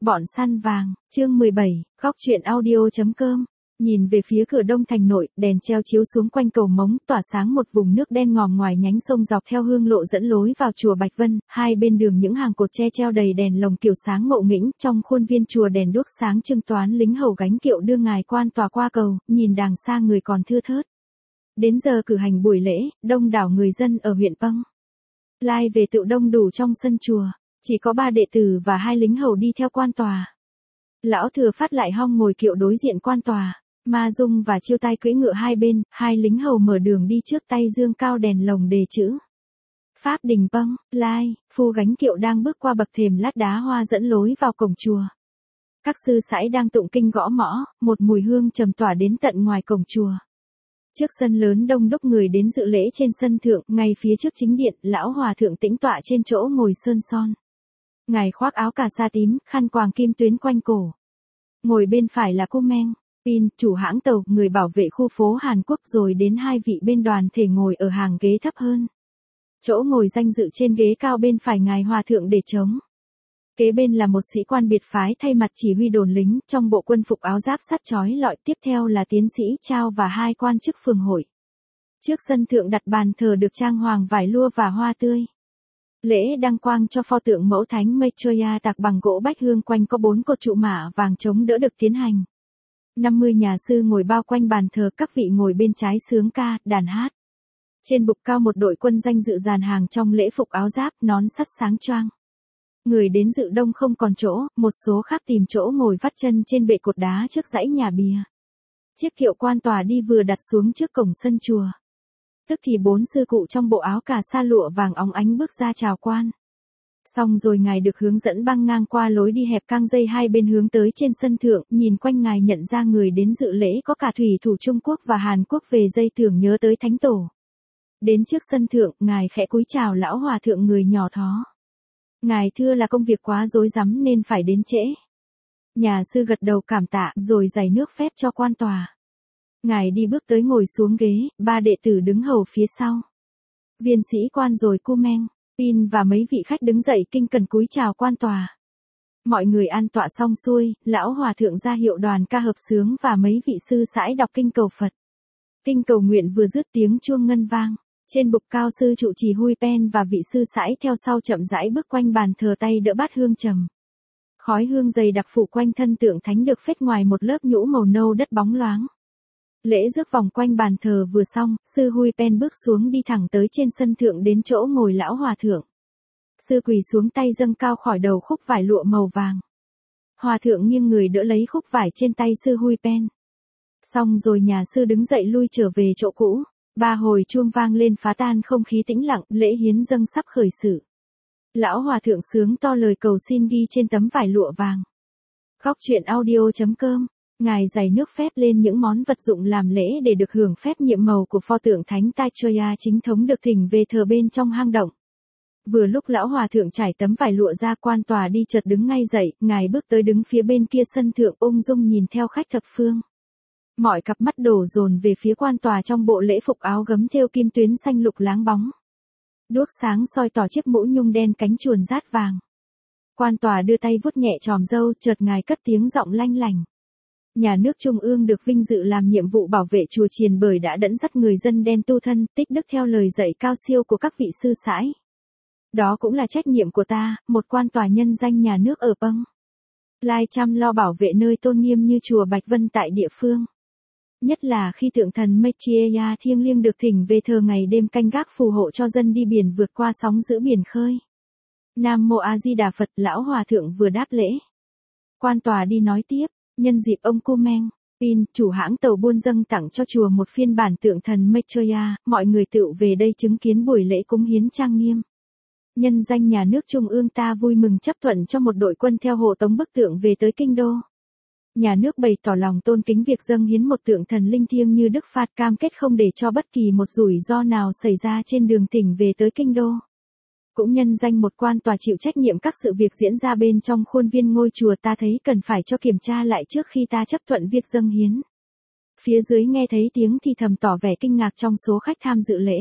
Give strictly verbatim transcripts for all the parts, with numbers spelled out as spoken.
Bọn săn vàng, chương mười bảy, góc truyện audio.com. Nhìn về phía cửa đông thành nội, đèn treo chiếu xuống quanh cầu mống, tỏa sáng một vùng nước đen ngòm ngoài nhánh sông dọc theo hương lộ dẫn lối vào chùa Bạch Vân, hai bên đường những hàng cột tre treo đầy đèn lồng kiểu sáng ngộ nghĩnh, trong khuôn viên chùa đèn đuốc sáng trưng toán lính hầu gánh kiệu đưa ngài quan tòa qua cầu, nhìn đàng xa người còn thưa thớt. Đến giờ cử hành buổi lễ, đông đảo người dân ở huyện Pâng Lai về tụ đông đủ trong sân chùa, chỉ có ba đệ tử và hai lính hầu đi theo quan tòa. Lão thừa phát lại hong ngồi kiệu đối diện quan tòa. Ma Dung và Chiêu Tai cưỡi ngựa hai bên, hai lính hầu mở đường đi trước, tay dương cao đèn lồng đề chữ. Pháp đình Pâng Lai, phu gánh kiệu đang bước qua bậc thềm lát đá hoa dẫn lối vào cổng chùa. Các sư sãi đang tụng kinh gõ mõ, một mùi hương trầm tỏa đến tận ngoài cổng chùa. Trước sân lớn đông đúc người đến dự lễ trên sân thượng, ngay phía trước chính điện, lão hòa thượng tĩnh tọa trên chỗ ngồi sơn son. Ngài khoác áo cà sa tím, khăn quàng kim tuyến quanh cổ. Ngồi bên phải là cô Meng Pin, chủ hãng tàu, người bảo vệ khu phố Hàn Quốc, rồi đến hai vị bên đoàn thể ngồi ở hàng ghế thấp hơn. Chỗ ngồi danh dự trên ghế cao bên phải ngài hòa thượng để trống. Kế bên là một sĩ quan biệt phái thay mặt chỉ huy đồn lính, trong bộ quân phục áo giáp sắt chói lọi, tiếp theo là tiến sĩ Trao và hai quan chức phường hội. Trước sân thượng đặt bàn thờ được trang hoàng vải lụa và hoa tươi. Lễ đăng quang cho pho tượng mẫu thánh Maitreya tạc bằng gỗ bách hương, quanh có bốn cột trụ mạ vàng chống đỡ được tiến hành. năm mươi nhà sư ngồi bao quanh bàn thờ, các vị ngồi bên trái sướng ca, đàn hát. Trên bục cao một đội quân danh dự dàn hàng trong lễ phục áo giáp, nón sắt sáng choang. Người đến dự đông không còn chỗ, một số khác tìm chỗ ngồi vắt chân trên bệ cột đá trước dãy nhà bìa. Chiếc kiệu quan tòa đi vừa đặt xuống trước cổng sân chùa. Tức thì bốn sư cụ trong bộ áo cà sa lụa vàng óng ánh bước ra chào quan. Xong rồi ngài được hướng dẫn băng ngang qua lối đi hẹp căng dây hai bên hướng tới trên sân thượng, nhìn quanh ngài nhận ra người đến dự lễ có cả thủy thủ Trung Quốc và Hàn Quốc về dây tưởng nhớ tới thánh tổ. Đến trước sân thượng, ngài khẽ cúi chào lão hòa thượng người nhỏ thó. Ngài thưa là công việc quá rối rắm nên phải đến trễ. Nhà sư gật đầu cảm tạ rồi giày nước phép cho quan tòa. Ngài đi bước tới ngồi xuống ghế, ba đệ tử đứng hầu phía sau. Viên sĩ quan rồi cu Meng Pin và mấy vị khách đứng dậy kinh cần cúi chào quan tòa. Mọi người an tọa xong xuôi, lão hòa thượng ra hiệu đoàn ca hợp xướng và mấy vị sư sãi đọc kinh cầu Phật. Kinh cầu nguyện vừa dứt, tiếng chuông ngân vang. Trên bục cao sư trụ trì Hui Pen và vị sư sãi theo sau chậm rãi bước quanh bàn thờ, tay đỡ bát hương trầm. Khói hương dày đặc phủ quanh thân tượng thánh được phết ngoài một lớp nhũ màu nâu đất bóng loáng. Lễ rước vòng quanh bàn thờ vừa xong, sư Hui Pen bước xuống đi thẳng tới trên sân thượng đến chỗ ngồi lão hòa thượng. Sư quỳ xuống, tay dâng cao khỏi đầu khúc vải lụa màu vàng. Hòa thượng nghiêng người đỡ lấy khúc vải trên tay sư Hui Pen. Xong rồi nhà sư đứng dậy lui trở về chỗ cũ. Ba hồi chuông vang lên phá tan không khí tĩnh lặng, lễ hiến dâng sắp khởi sự. Lão hòa thượng sướng to lời cầu xin ghi trên tấm vải lụa vàng. Góc truyện audio.com. Ngài giày nước phép lên những món vật dụng làm lễ để được hưởng phép nhiệm màu của pho tượng thánh Maitreya chính thống được thỉnh về thờ bên trong hang động. Vừa lúc lão hòa thượng trải tấm vải lụa ra, quan tòa đi chợt đứng ngay dậy, ngài bước tới đứng phía bên kia sân thượng, ung dung nhìn theo khách thập phương. Mọi cặp mắt đổ dồn về phía quan tòa trong bộ lễ phục áo gấm thêu kim tuyến xanh lục láng bóng. Đuốc sáng soi tỏ chiếc mũ nhung đen cánh chuồn rát vàng. Quan tòa đưa tay vuốt nhẹ chòm râu, chợt ngài cất tiếng giọng lanh lành. Nhà nước Trung ương được vinh dự làm nhiệm vụ bảo vệ chùa chiền bởi đã dẫn dắt người dân đen tu thân, tích đức theo lời dạy cao siêu của các vị sư sãi. Đó cũng là trách nhiệm của ta, một quan tòa nhân danh nhà nước ở Pâng Lai, chăm lo bảo vệ nơi tôn nghiêm như chùa Bạch Vân tại địa phương. Nhất là khi tượng thần Maitreya thiêng liêng được thỉnh về thờ ngày đêm canh gác phù hộ cho dân đi biển vượt qua sóng giữ biển khơi. Nam Mô A Di Đà Phật. Lão hòa thượng vừa đáp lễ. Quan tòa đi nói tiếp. Nhân dịp ông cu Meng Pin, chủ hãng tàu buôn dâng tặng cho chùa một phiên bản tượng thần Maitreya, mọi người tựu về đây chứng kiến buổi lễ cúng hiến trang nghiêm. Nhân danh nhà nước Trung ương ta vui mừng chấp thuận cho một đội quân theo hộ tống bức tượng về tới kinh đô. Nhà nước bày tỏ lòng tôn kính việc dâng hiến một tượng thần linh thiêng như Đức Phật, cam kết không để cho bất kỳ một rủi ro nào xảy ra trên đường thỉnh về tới kinh đô. Cũng nhân danh một quan tòa chịu trách nhiệm các sự việc diễn ra bên trong khuôn viên ngôi chùa, ta thấy cần phải cho kiểm tra lại trước khi ta chấp thuận việc dâng hiến. Phía dưới nghe thấy tiếng thì thầm tỏ vẻ kinh ngạc trong số khách tham dự lễ.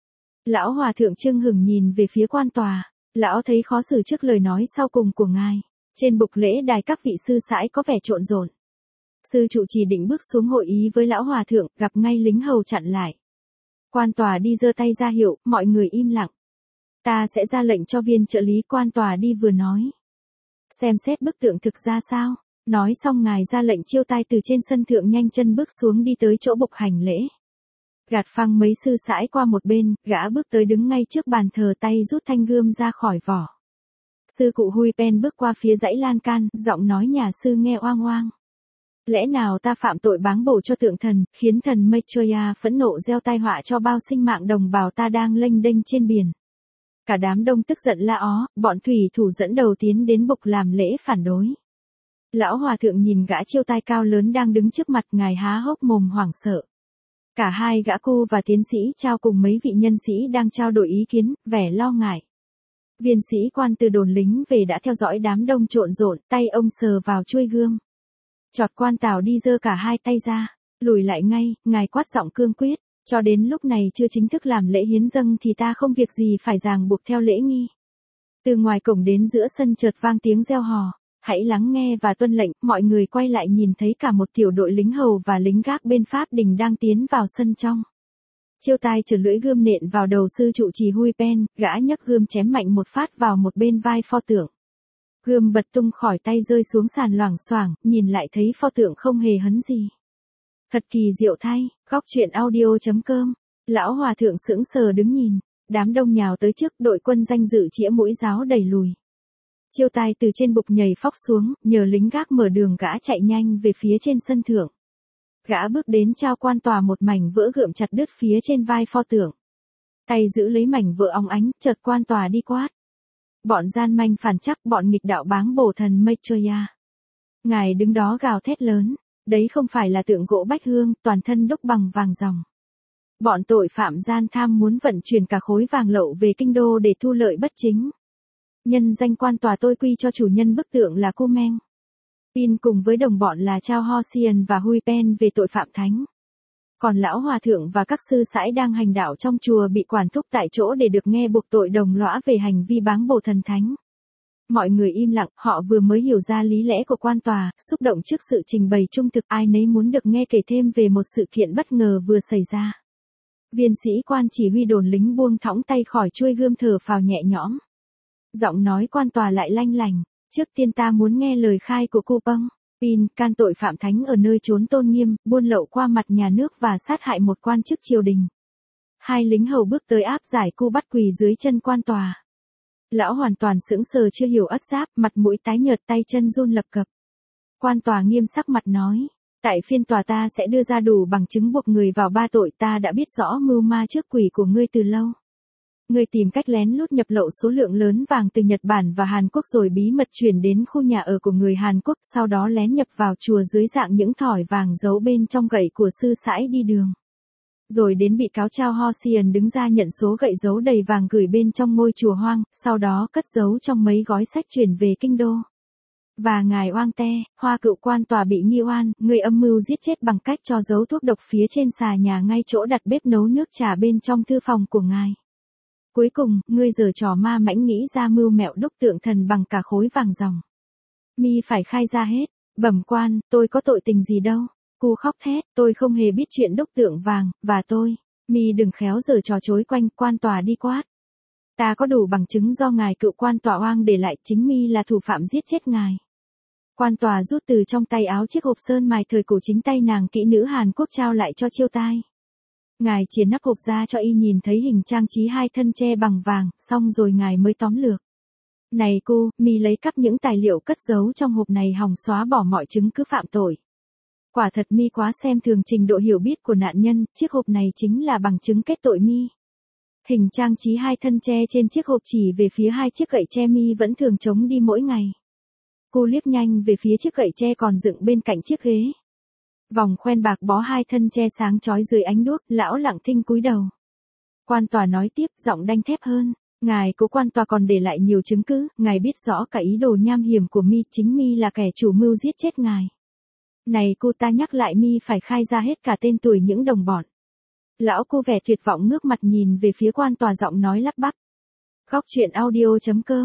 Lão hòa thượng Trương Hửng nhìn về phía quan tòa, lão thấy khó xử trước lời nói sau cùng của ngài. Trên bục lễ đài các vị sư sãi có vẻ trộn rộn. Sư trụ trì định bước xuống hội ý với lão hòa thượng, gặp ngay lính hầu chặn lại. Quan tòa đi giơ tay ra hiệu, mọi người im lặng. Ta sẽ ra lệnh cho viên trợ lý. Quan tòa đi vừa nói. Xem xét bức tượng thực ra sao. Nói xong ngài ra lệnh chiêu tai từ trên sân thượng nhanh chân bước xuống đi tới chỗ bục hành lễ. Gạt phăng mấy sư sãi qua một bên, gã bước tới đứng ngay trước bàn thờ, tay rút thanh gươm ra khỏi vỏ. Sư cụ Hui Pen bước qua phía dãy lan can, giọng nói nhà sư nghe oang oang. Lẽ nào ta phạm tội báng bổ cho tượng thần, khiến thần Maitreya phẫn nộ gieo tai họa cho bao sinh mạng đồng bào ta đang lênh đênh trên biển. Cả đám đông tức giận la ó, bọn thủy thủ dẫn đầu tiến đến bục làm lễ phản đối. Lão hòa thượng nhìn gã chiêu tai cao lớn đang đứng trước mặt, ngài há hốc mồm hoảng sợ. Cả hai gã cu và tiến sĩ trao cùng mấy vị nhân sĩ đang trao đổi ý kiến, vẻ lo ngại. Viên sĩ quan từ đồn lính về đã theo dõi đám đông trộn rộn, tay ông sờ vào chuôi gươm. Chọt quan tào đi giơ cả hai tay ra, lùi lại ngay, ngài quát giọng cương quyết, cho đến lúc này chưa chính thức làm lễ hiến dâng thì ta không việc gì phải ràng buộc theo lễ nghi. Từ ngoài cổng đến giữa sân chợt vang tiếng reo hò, hãy lắng nghe và tuân lệnh. Mọi người quay lại nhìn thấy cả một tiểu đội lính hầu và lính gác bên pháp đình đang tiến vào sân trong. Chiêu tai chở lưỡi gươm nện vào đầu sư trụ trì Hui Pen, gã nhấc gươm chém mạnh một phát vào một bên vai pho tượng. Gươm bật tung khỏi tay rơi xuống sàn loảng xoảng, nhìn lại thấy pho tượng không hề hấn gì. Thật kỳ diệu thay. Góc truyện audio chấm com. Lão hòa thượng sững sờ đứng nhìn, đám đông nhào tới trước, đội quân danh dự chĩa mũi giáo đẩy lùi. Chiêu tai từ trên bục nhảy phóc xuống, nhờ lính gác mở đường, gã chạy nhanh về phía trên sân thượng. Gã bước đến trao quan tòa một mảnh vỡ gươm chặt đứt phía trên vai pho tượng. Tay giữ lấy mảnh vỡ óng ánh, chợt quan tòa đi quát. Bọn gian manh phản chắc, bọn nghịch đạo báng bổ thần Maitreya. Ngài đứng đó gào thét lớn, đấy không phải là tượng gỗ bách hương, toàn thân đúc bằng vàng ròng. Bọn tội phạm gian tham muốn vận chuyển cả khối vàng lậu về kinh đô để thu lợi bất chính. Nhân danh quan tòa tôi quy cho chủ nhân bức tượng là Cô Meng. Tin cùng với đồng bọn là Chao Ho Sian và Hui Pen về tội phạm thánh. Còn lão hòa thượng và các sư sãi đang hành đạo trong chùa bị quản thúc tại chỗ để được nghe buộc tội đồng lõa về hành vi báng bổ thần thánh. Mọi người im lặng, họ vừa mới hiểu ra lý lẽ của quan tòa, xúc động trước sự trình bày trung thực, ai nấy muốn được nghe kể thêm về một sự kiện bất ngờ vừa xảy ra. Viên sĩ quan chỉ huy đồn lính buông thõng tay khỏi chuôi gươm, thở phào nhẹ nhõm. Giọng nói quan tòa lại lanh lành, trước tiên ta muốn nghe lời khai của cô Peng. Pin, can tội phạm thánh ở nơi trốn tôn nghiêm, buôn lậu qua mặt nhà nước và sát hại một quan chức triều đình. Hai lính hầu bước tới áp giải cô bắt quỳ dưới chân quan tòa. Lão hoàn toàn sững sờ chưa hiểu ất giáp, mặt mũi tái nhợt, tay chân run lập cập. Quan tòa nghiêm sắc mặt nói, tại phiên tòa ta sẽ đưa ra đủ bằng chứng buộc người vào ba tội. Ta đã biết rõ mưu ma trước quỷ của ngươi từ lâu. Ngươi tìm cách lén lút nhập lậu số lượng lớn vàng từ Nhật Bản và Hàn Quốc rồi bí mật chuyển đến khu nhà ở của người Hàn Quốc, sau đó lén nhập vào chùa dưới dạng những thỏi vàng giấu bên trong gậy của sư sãi đi đường. Rồi đến bị cáo Chao Ho Sian đứng ra nhận số gậy giấu đầy vàng gửi bên trong ngôi chùa hoang, sau đó cất giấu trong mấy gói sách chuyển về kinh đô. Và ngài Oang Te, Hoa cựu quan tòa bị nghi oan, người âm mưu giết chết bằng cách cho giấu thuốc độc phía trên xà nhà ngay chỗ đặt bếp nấu nước trà bên trong thư phòng của ngài. Cuối cùng, ngươi giở trò ma mãnh nghĩ ra mưu mẹo đúc tượng thần bằng cả khối vàng ròng. Mi phải khai ra hết. Bẩm quan, tôi có tội tình gì đâu. Cô khóc thét, tôi không hề biết chuyện đúc tượng vàng, và tôi. Mi đừng khéo giở trò chối quanh. Quan tòa đi quát. Ta có đủ bằng chứng do ngài cựu quan tòa Oang để lại, chính Mi là thủ phạm giết chết ngài. Quan tòa rút từ trong tay áo chiếc hộp sơn mài thời cổ chính tay nàng kỹ nữ Hàn Quốc trao lại cho chiêu tai. Ngài chia nắp hộp ra cho y nhìn thấy hình trang trí hai thân tre bằng vàng, xong rồi ngài mới tóm lược. Này cô, Mi lấy cắp những tài liệu cất giấu trong hộp này hòng xóa bỏ mọi chứng cứ phạm tội. Quả thật Mi quá xem thường trình độ hiểu biết của nạn nhân, chiếc hộp này chính là bằng chứng kết tội Mi. Hình trang trí hai thân tre trên chiếc hộp chỉ về phía hai chiếc gậy tre Mi vẫn thường chống đi mỗi ngày. Cô liếc nhanh về phía chiếc gậy tre còn dựng bên cạnh chiếc ghế. Vòng khoen bạc bó hai thân tre sáng chói dưới ánh đuốc, lão lặng thinh cúi đầu. Quan tòa nói tiếp, giọng đanh thép hơn. Ngài cố quan tòa còn để lại nhiều chứng cứ, ngài biết rõ cả ý đồ nham hiểm của Mi, chính Mi là kẻ chủ mưu giết chết ngài. Này cô, ta nhắc lại Mi phải khai ra hết cả tên tuổi những đồng bọn. Lão cô vẻ tuyệt vọng ngước mặt nhìn về phía quan tòa, giọng nói lắp bắp. Góc truyện audio chấm com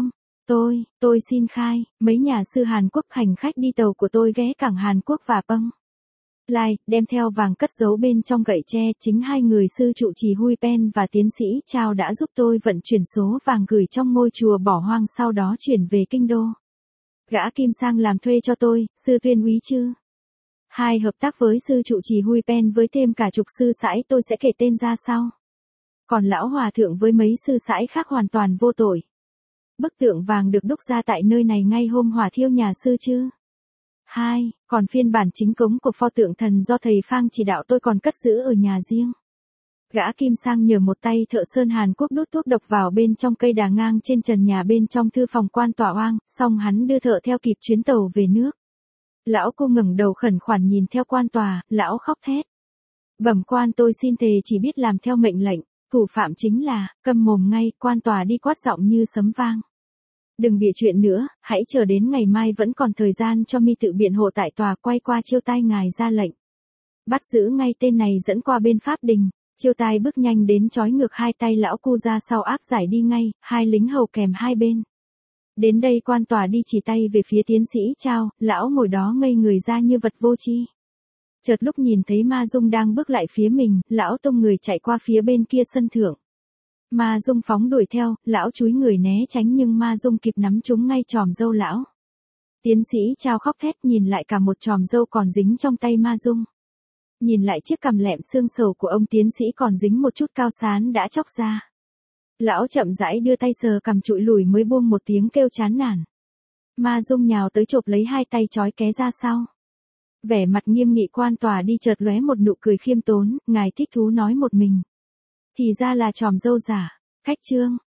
Tôi, tôi xin khai, mấy nhà sư Hàn Quốc hành khách đi tàu của tôi ghé cảng Hàn Quốc và Pâng Lai, đem theo vàng cất giấu bên trong gậy tre, chính hai người sư trụ trì Hui Pen và tiến sĩ Chao đã giúp tôi vận chuyển số vàng gửi trong ngôi chùa bỏ hoang sau đó chuyển về kinh đô. Gã Kim Sang làm thuê cho tôi, sư Tuyên Úy chứ. Hai hợp tác với sư trụ trì Hui Pen với thêm cả chục sư sãi tôi sẽ kể tên ra sau. Còn lão hòa thượng với mấy sư sãi khác hoàn toàn vô tội. Bức tượng vàng được đúc ra tại nơi này ngay hôm hỏa thiêu nhà sư chứ. Hai, còn phiên bản chính cống của pho tượng thần do thầy Phang chỉ đạo tôi còn cất giữ ở nhà riêng. Gã Kim Sang nhờ một tay thợ sơn Hàn Quốc đút thuốc độc vào bên trong cây đà ngang trên trần nhà bên trong thư phòng quan tòa oang, xong hắn đưa thợ theo kịp chuyến tàu về nước. Lão cô ngẩng đầu khẩn khoản nhìn theo quan tòa, lão khóc thét. Bẩm quan, tôi xin thề chỉ biết làm theo mệnh lệnh, thủ phạm chính là, câm mồm ngay, quan tòa đi quát giọng như sấm vang. Đừng bịa chuyện nữa, hãy chờ đến ngày mai vẫn còn thời gian cho mi tự biện hộ tại tòa. Quay qua Chiêu Tai ngài ra lệnh. Bắt giữ ngay tên này dẫn qua bên pháp đình. Chiêu Tai bước nhanh đến trói ngược hai tay lão cu ra sau áp giải đi ngay, hai lính hầu kèm hai bên. Đến đây quan tòa đi chỉ tay về phía tiến sĩ Chao, lão ngồi đó ngây người ra như vật vô tri. Chợt lúc nhìn thấy Ma Dung đang bước lại phía mình, lão tung người chạy qua phía bên kia sân thượng. Ma Dung phóng đuổi theo, lão chúi người né tránh nhưng Ma Dung kịp nắm trúng ngay chòm râu lão. Tiến sĩ Chao khóc thét nhìn lại cả một chòm râu còn dính trong tay Ma Dung. Nhìn lại chiếc cằm lẹm xương sầu của ông tiến sĩ còn dính một chút cao sán đã chóc ra. Lão chậm rãi đưa tay sờ cằm trụi lùi mới buông một tiếng kêu chán nản. Ma Dung nhào tới chộp lấy hai tay trói ké ra sau. Vẻ mặt nghiêm nghị quan tòa đi chợt lóe một nụ cười khiêm tốn, ngài thích thú nói một mình. Thì ra là chòm râu giả, khách trương,